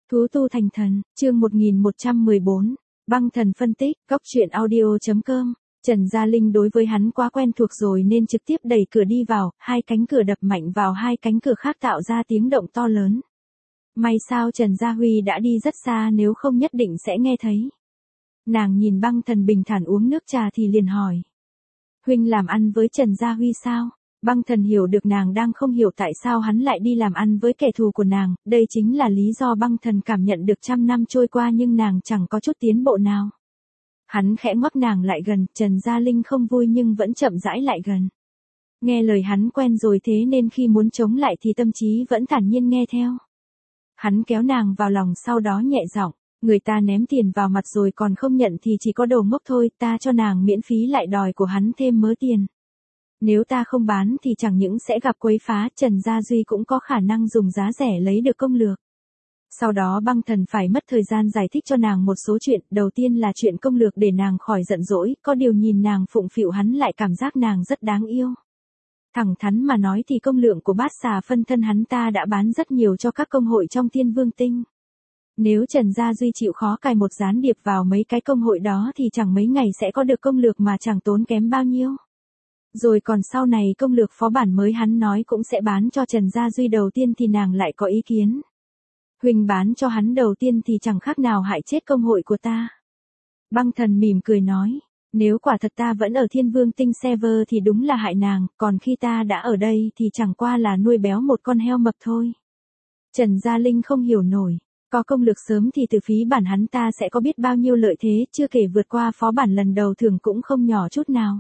Thú tu thành thần, chương 1114, băng thần phân tích, góc truyện audio.com. Trần Gia Linh đối với hắn quá quen thuộc rồi nên trực tiếp đẩy cửa đi vào, hai cánh cửa đập mạnh vào hai cánh cửa khác tạo ra tiếng động to lớn. May sao Trần Gia Huy đã đi rất xa, nếu không nhất định sẽ nghe thấy. Nàng nhìn băng thần bình thản uống nước trà thì liền hỏi. Huynh làm ăn với Trần Gia Huy sao? Băng thần hiểu được nàng đang không hiểu tại sao hắn lại đi làm ăn với kẻ thù của nàng, đây chính là lý do băng thần cảm nhận được 100 năm trôi qua nhưng nàng chẳng có chút tiến bộ nào. Hắn khẽ ngoắc nàng lại gần, Trần Gia Linh không vui nhưng vẫn chậm rãi lại gần. Nghe lời hắn quen rồi thế nên khi muốn chống lại thì tâm trí vẫn thản nhiên nghe theo. Hắn kéo nàng vào lòng sau đó nhẹ giọng, người ta ném tiền vào mặt rồi còn không nhận thì chỉ có đồ ngốc thôi, ta cho nàng miễn phí lại đòi của hắn thêm mớ tiền. Nếu ta không bán thì chẳng những sẽ gặp quấy phá, Trần Gia Duy cũng có khả năng dùng giá rẻ lấy được công lược. Sau đó băng thần phải mất thời gian giải thích cho nàng một số chuyện, đầu tiên là chuyện công lược để nàng khỏi giận dỗi, có điều nhìn nàng phụng phịu hắn lại cảm giác nàng rất đáng yêu. Thẳng thắn mà nói thì công lượng của bát xà phân thân hắn ta đã bán rất nhiều cho các công hội trong Thiên Vương Tinh. Nếu Trần Gia Duy chịu khó cài một gián điệp vào mấy cái công hội đó thì chẳng mấy ngày sẽ có được công lược mà chẳng tốn kém bao nhiêu. Rồi còn sau này công lược phó bản mới hắn nói cũng sẽ bán cho Trần Gia Duy đầu tiên thì nàng lại có ý kiến. Huynh bán cho hắn đầu tiên thì chẳng khác nào hại chết công hội của ta. Băng thần mỉm cười nói, nếu quả thật ta vẫn ở Thiên Vương Tinh server thì đúng là hại nàng, còn khi ta đã ở đây thì chẳng qua là nuôi béo một con heo mập thôi. Trần Gia Linh không hiểu nổi, có công lược sớm thì từ phí bản hắn ta sẽ có biết bao nhiêu lợi thế, chưa kể vượt qua phó bản lần đầu thường cũng không nhỏ chút nào.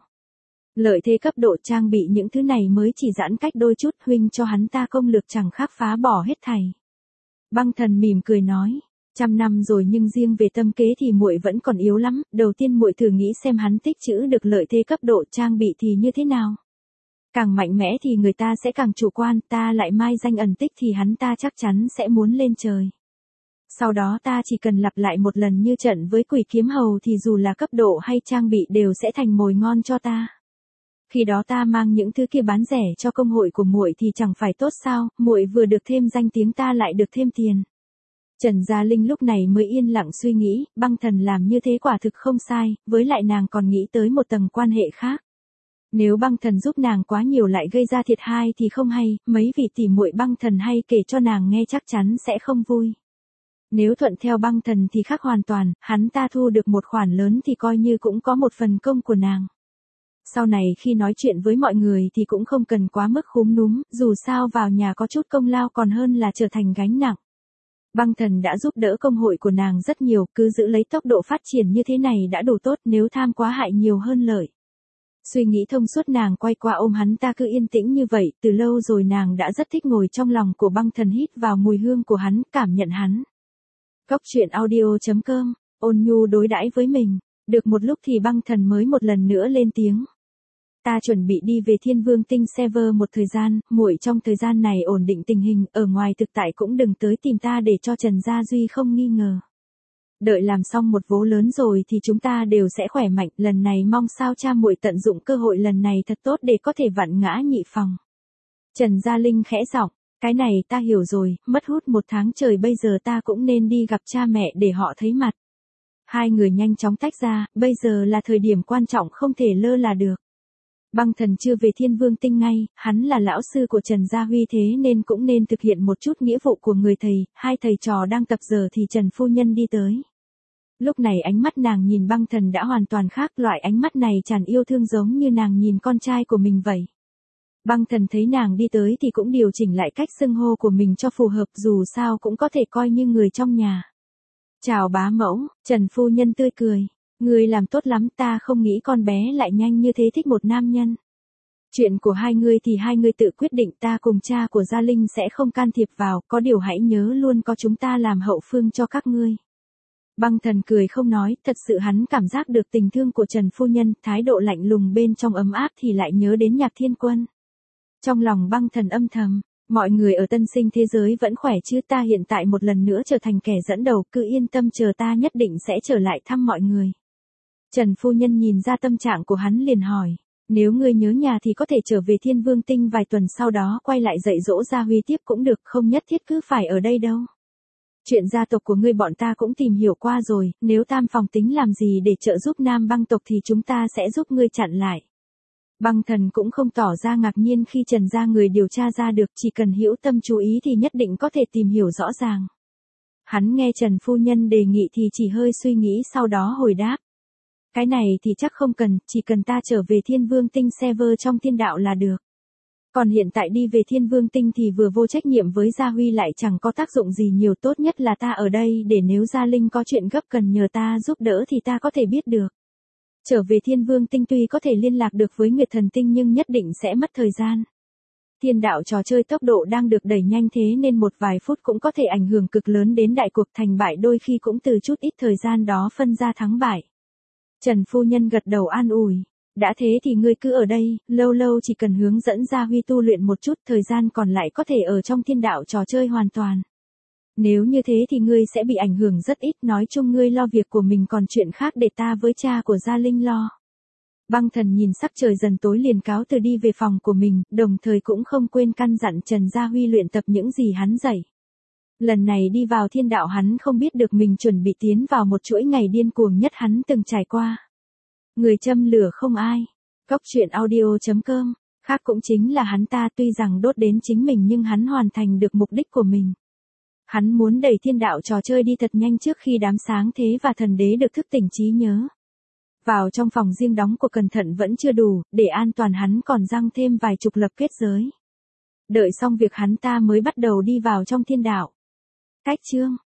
Lợi thế cấp độ trang bị những thứ này mới chỉ giãn cách đôi chút, huynh cho hắn ta công lược chẳng khác phá bỏ hết thảy. Băng thần mỉm cười nói, 100 năm rồi nhưng riêng về tâm kế thì muội vẫn còn yếu lắm, đầu tiên muội thử nghĩ xem hắn tích trữ được lợi thế cấp độ trang bị thì như thế nào. Càng mạnh mẽ thì người ta sẽ càng chủ quan, ta lại mai danh ẩn tích thì hắn ta chắc chắn sẽ muốn lên trời. Sau đó ta chỉ cần lặp lại một lần như trận với Quỷ Kiếm Hầu thì dù là cấp độ hay trang bị đều sẽ thành mồi ngon cho ta. Khi đó ta mang những thứ kia bán rẻ cho công hội của muội thì chẳng phải tốt sao, muội vừa được thêm danh tiếng ta lại được thêm tiền. Trần Gia Linh lúc này mới yên lặng suy nghĩ, băng thần làm như thế quả thực không sai, với lại nàng còn nghĩ tới một tầng quan hệ khác. Nếu băng thần giúp nàng quá nhiều lại gây ra thiệt hai thì không hay, mấy vị tỉ muội băng thần hay kể cho nàng nghe chắc chắn sẽ không vui. Nếu thuận theo băng thần thì khác hoàn toàn, hắn ta thu được một khoản lớn thì coi như cũng có một phần công của nàng. Sau này khi nói chuyện với mọi người thì cũng không cần quá mức khúm núm, dù sao vào nhà có chút công lao còn hơn là trở thành gánh nặng. Băng thần đã giúp đỡ công hội của nàng rất nhiều, cứ giữ lấy tốc độ phát triển như thế này đã đủ tốt, nếu tham quá hại nhiều hơn lợi. Suy nghĩ thông suốt nàng quay qua ôm hắn ta cứ yên tĩnh như vậy, từ lâu rồi nàng đã rất thích ngồi trong lòng của băng thần hít vào mùi hương của hắn, cảm nhận hắn. Góc truyện audio.com, ôn nhu đối đãi với mình. Được một lúc thì băng thần mới một lần nữa lên tiếng. Ta chuẩn bị đi về Thiên Vương Tinh server một thời gian, muội trong thời gian này ổn định tình hình, ở ngoài thực tại cũng đừng tới tìm ta để cho Trần Gia Duy không nghi ngờ. Đợi làm xong một vố lớn rồi thì chúng ta đều sẽ khỏe mạnh, lần này mong sao cha muội tận dụng cơ hội lần này thật tốt để có thể vặn ngã nhị phòng. Trần Gia Linh khẽ giọng, cái này ta hiểu rồi, mất hút 1 tháng trời bây giờ ta cũng nên đi gặp cha mẹ để họ thấy mặt. Hai người nhanh chóng tách ra, bây giờ là thời điểm quan trọng không thể lơ là được. Băng thần chưa về Thiên Vương Tinh ngay, hắn là lão sư của Trần Gia Huy thế nên cũng nên thực hiện một chút nghĩa vụ của người thầy, hai thầy trò đang tập giờ thì Trần phu nhân đi tới. Lúc này ánh mắt nàng nhìn băng thần đã hoàn toàn khác, loại ánh mắt này tràn yêu thương giống như nàng nhìn con trai của mình vậy. Băng thần thấy nàng đi tới thì cũng điều chỉnh lại cách xưng hô của mình cho phù hợp, dù sao cũng có thể coi như người trong nhà. Chào bá mẫu, Trần phu nhân tươi cười. Người làm tốt lắm, ta không nghĩ con bé lại nhanh như thế thích một nam nhân. Chuyện của hai người thì hai người tự quyết định, ta cùng cha của Gia Linh sẽ không can thiệp vào, có điều hãy nhớ luôn có chúng ta làm hậu phương cho các ngươi. Băng thần cười không nói, thật sự hắn cảm giác được tình thương của Trần phu nhân, thái độ lạnh lùng bên trong ấm áp thì lại nhớ đến Nhạc Thiên Quân. Trong lòng băng thần âm thầm. Mọi người ở tân sinh thế giới vẫn khỏe chứ, ta hiện tại một lần nữa trở thành kẻ dẫn đầu, cứ yên tâm chờ ta nhất định sẽ trở lại thăm mọi người. Trần phu nhân nhìn ra tâm trạng của hắn liền hỏi, nếu ngươi nhớ nhà thì có thể trở về Thiên Vương Tinh vài tuần sau đó quay lại dạy dỗ Gia Huy tiếp cũng được, không nhất thiết cứ phải ở đây đâu. Chuyện gia tộc của ngươi bọn ta cũng tìm hiểu qua rồi, nếu Tam Phòng tính làm gì để trợ giúp Nam Băng tộc thì chúng ta sẽ giúp ngươi chặn lại. Băng Thần cũng không tỏ ra ngạc nhiên khi Trần gia người điều tra ra được, chỉ cần hữu tâm chú ý thì nhất định có thể tìm hiểu rõ ràng. Hắn nghe Trần phu nhân đề nghị thì chỉ hơi suy nghĩ sau đó hồi đáp. Cái này thì chắc không cần, chỉ cần ta trở về Thiên Vương Tinh server trong thiên đạo là được. Còn hiện tại đi về Thiên Vương Tinh thì vừa vô trách nhiệm với Gia Huy lại chẳng có tác dụng gì nhiều, tốt nhất là ta ở đây để nếu Gia Linh có chuyện gấp cần nhờ ta giúp đỡ thì ta có thể biết được. Trở về Thiên Vương Tinh tuy có thể liên lạc được với Nguyệt Thần Tinh nhưng nhất định sẽ mất thời gian. Thiên đạo trò chơi tốc độ đang được đẩy nhanh thế nên một vài phút cũng có thể ảnh hưởng cực lớn đến đại cuộc, thành bại đôi khi cũng từ chút ít thời gian đó phân ra thắng bại. Trần phu nhân gật đầu an ủi. Đã thế thì ngươi cứ ở đây, lâu lâu chỉ cần hướng dẫn Gia Huy tu luyện một chút, thời gian còn lại có thể ở trong thiên đạo trò chơi hoàn toàn. Nếu như thế thì ngươi sẽ bị ảnh hưởng rất ít, nói chung ngươi lo việc của mình còn chuyện khác để ta với cha của Gia Linh lo. Băng Thần nhìn sắc trời dần tối liền cáo từ đi về phòng của mình, đồng thời cũng không quên căn dặn Trần Gia Huy luyện tập những gì hắn dạy. Lần này đi vào thiên đạo hắn không biết được mình chuẩn bị tiến vào một chuỗi ngày điên cuồng nhất hắn từng trải qua. Người châm lửa không ai. Cốc truyện audio.com. Khác cũng chính là hắn ta tuy rằng đốt đến chính mình nhưng hắn hoàn thành được mục đích của mình. Hắn muốn đẩy thiên đạo trò chơi đi thật nhanh trước khi đám sáng thế và thần đế được thức tỉnh trí nhớ. Vào trong phòng riêng đóng của cẩn thận vẫn chưa đủ, để an toàn hắn còn răng thêm vài chục lập kết giới. Đợi xong việc hắn ta mới bắt đầu đi vào trong thiên đạo. Cách chương